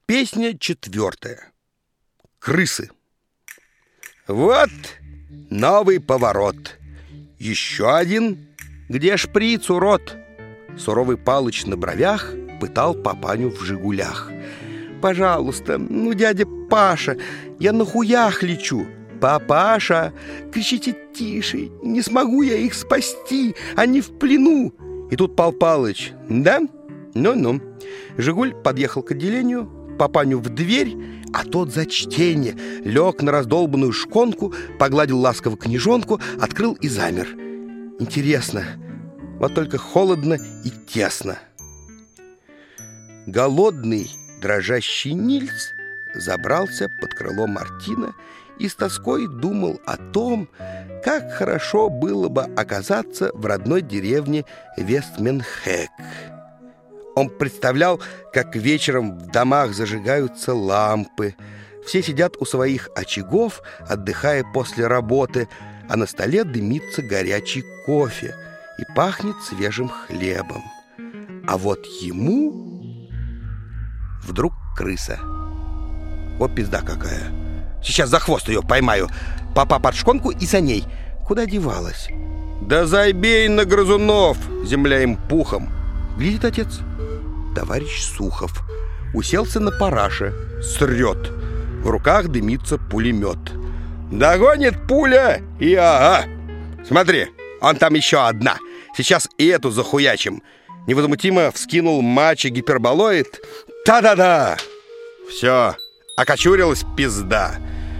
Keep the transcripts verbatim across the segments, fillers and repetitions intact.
Песня четвертая. Крысы. Вот новый поворот. Еще один. Где шприц, урод? Суровый Палыч на бровях пытал папаню в «Жигулях». «Пожалуйста, ну, дядя Паша, я на хуях лечу». «Папаша, кричите тише, не смогу я их спасти, они в плену». И тут Пал Палыч: «Да? Ну-ну». «Жигуль» подъехал к отделению, папаню в дверь, а тот за чтение лег на раздолбанную шконку, погладил ласково книжонку, открыл и замер. Интересно, вот только холодно и тесно. Голодный, дрожащий Нильс забрался под крыло Мартина и с тоской думал о том, как хорошо было бы оказаться в родной деревне Вестменхэк. Он представлял, как вечером в домах зажигаются лампы, все сидят у своих очагов, отдыхая после работы, а на столе дымится горячий кофе и пахнет свежим хлебом. А вот ему вдруг крыса. Вот пизда какая. Сейчас за хвост ее поймаю. Папа под шконку и за ней. Куда девалась? Да забей на грызунов, земля им пухом. Глядит отец. Товарищ Сухов уселся на параше, срет. В руках дымится пулемет. Догонит пуля и ага. Смотри, он там еще одна. Сейчас и эту захуячим. Невозмутимо вскинул мачо гиперболоид. Та-да-да! Все, окочурилась пизда.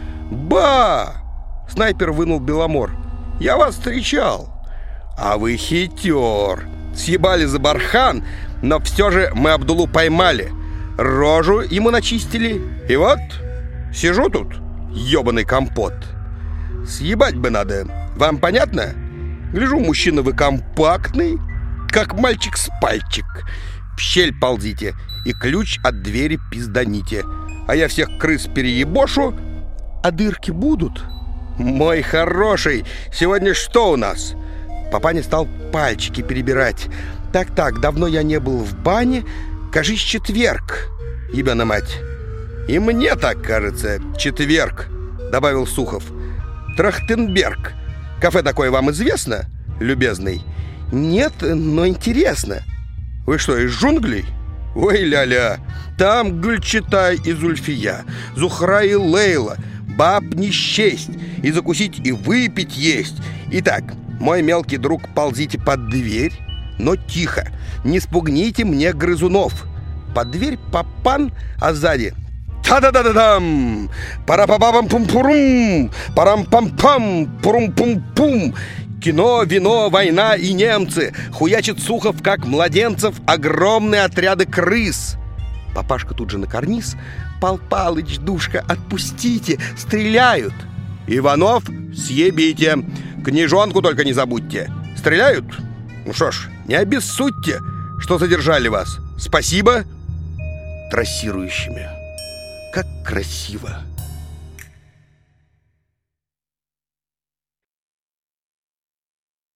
Ба! Снайпер вынул Беломор. Я вас встречал. А вы хитер. Съебали за бархан, но все же мы Абдулу поймали. Рожу ему начистили. И вот, сижу тут, ебаный компот. Съебать бы надо. Вам понятно? Гляжу, мужчина вы компактный, как мальчик с пальчик. В щель ползите и ключ от двери пизданите. А я всех крыс переебошу. А дырки будут? Мой хороший, сегодня что у нас? Папаня стал пальчики перебирать. Так-так, давно я не был в бане. Кажись, четверг, ебана мать. И мне так кажется, четверг, добавил Сухов. Трахтенберг. Кафе такое вам известно, любезный? Нет, но интересно. Вы что, из джунглей? Ой, ля-ля. Там Гюльчатай и Зульфия, Зухра и Лейла. Баб не счесть. И закусить, и выпить есть. Итак, мой мелкий друг, ползите под дверь, но тихо. Не спугните мне грызунов. Под дверь папан, а сзади та-да-да-да-дам! Пара-па-па-пам-пум-пурум! Парам-пам-пам! Пурум-пум-пум! Кино, вино, война и немцы. Хуячит Сухов, как младенцев, огромные отряды крыс. Папашка тут же на карниз. Пал Палыч, душка, отпустите, стреляют. Иванов, съебите. Книжонку только не забудьте. Стреляют? Ну что ж, не обессудьте, что задержали вас. Спасибо. Трассирующими. Как красиво.